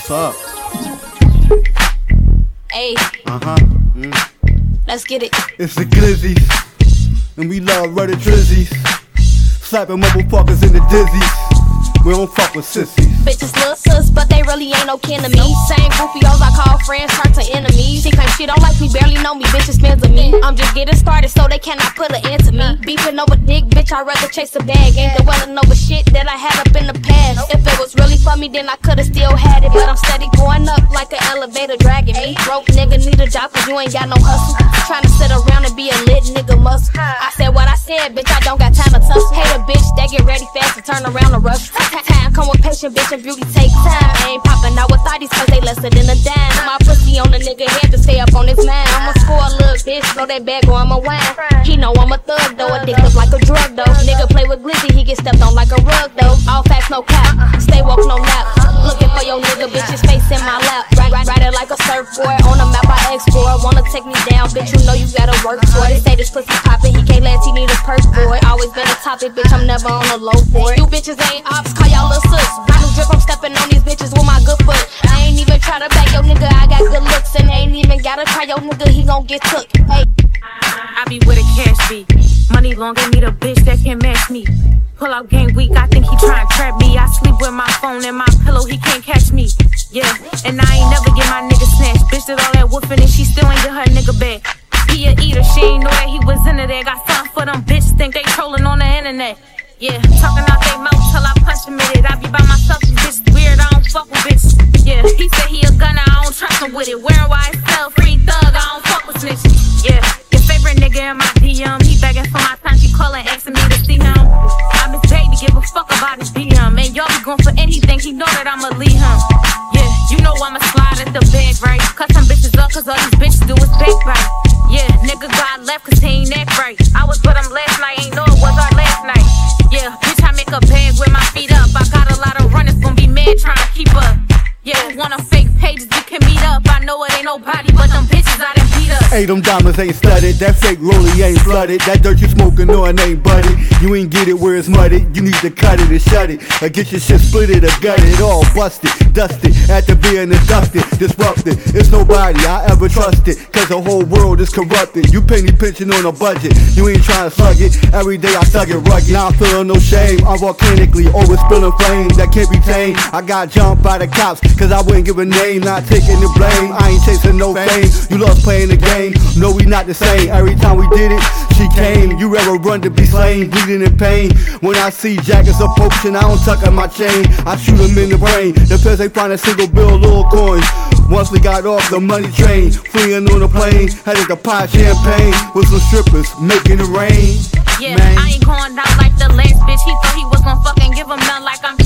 What's up? Hey. Let's get it. It's the Glizzies, and we love Reddit Drizzies, slapping motherfuckers in the dizzies. We don't fuck with sissies. Bitches little sus, but they really ain't no kin to me. Same goofios I call friends turn to enemies. She claims she don't like me, barely know me, bitches fans of me. I'm just getting started, so they cannot put an end to me. Beefing over dick, bitch, I'd rather chase a bag. Ain't dwelling over shit that I had up in the past. If it was really for me, then I could've still had it. But I'm steady going up like an elevator dragging me. Broke nigga need a job cause you ain't got no hustle. Trying to sit around and be a lit nigga muscle. I said what I said, bitch, I don't got time to tussle. Hate a bitch that get ready fast and turn around and rush. Time come with patient, bitch, and beauty take time. I ain't popping out with thotties cause they lesser than a dime. My pussy on the nigga head to stay up on his mind. I'ma score a little bitch, blow that bag or I'ma whine. He know I'm a thug though, addictive like a drug though. Nigga play with Glizzy, he get stepped on like a rug though. All facts, no cap, stay woke, no nap. Looking for your nigga, bitch, his face in my lap. Ride it like a surfboard, on the map I explore. Wanna take me down, bitch, you know you gotta work for it. They say this pussy poppin', he can't last, he need a perk for it. Always been a topic, bitch, I'm never on a low for it. You bitches ain't ops, call y'all little sus. Brand new drip, I'm stepping on these bitches with my good foot. I ain't even try to back your nigga, I got good looks. And ain't even gotta try your nigga, he gon' get took. Hey, I be where the cash be. Money long, ain't need a bitch that can match me. Pull out game week, I think he tryna trap me. I sleep with my phone and my pillow, he can't catch me. Yeah, and I ain't never get my nigga snatched. Bitch did all that whooping and she still ain't get her nigga back. He a eater, she ain't know that he was into that. Got something for them bitches, think they trolling on the internet. Yeah, talking out they mouth till I punch him in it. I be by myself, these bitches weird, I don't fuck with bitches. Yeah, he said he a gunner, I don't trust him with it. Wearing YSL, free thug, I don't fuck with snitches. Yeah, your favorite nigga in my DM, he begging for my time, she calling, asking me to see him. I'm his baby, give a fuck about his DM. And y'all be going for anything, he know that I'ma leave him. Yeah, you know I'ma slide at the bag, right? Cut some bitches up, cause all these bitches do is back right. Yeah, nigga got left cause he ain't act right. I was with him last night, ain't know it was our last night. Yeah, bitch, I make a bag with my feet up. I got a lot of runners, gon' be mad trying to keep up. Yeah, want a fake pages, you can meet up. I know it ain't nobody, but them bitches I done beat up. Hey, them diamonds ain't studded, that fake rollie ain't flooded. That dirt you smoking on ain't budded. You ain't get it where it's muddy, you need to cut it and shut it. Or get your shit split it or gut it, all busted, dusted, after being inducted, disrupted. It's nobody I ever trusted, cause the whole world is corrupted. You penny pinching on a budget, you ain't trying to slug it. Every day I thug it rugged, now I'm feeling no shame. I'm volcanically always spilling flames that can't be tamed. I got jumped by the cops, cause I wouldn't give a name, not taking the blame. I ain't chasing no fame, you lost playing the game. No, we not the same, every time we did it, she came. You ever run to be slain, bleeding in pain. When I see jackets approaching, I don't tuck on my chain, I shoot them in the brain. The feds ain't find a single bill, little coins. Once we got off the money train, fleeing on the plane, headed to pop champagne with some strippers, making it rain. Yeah, man. I ain't going down like the last bitch. He thought he was gon' fucking give him none like I'm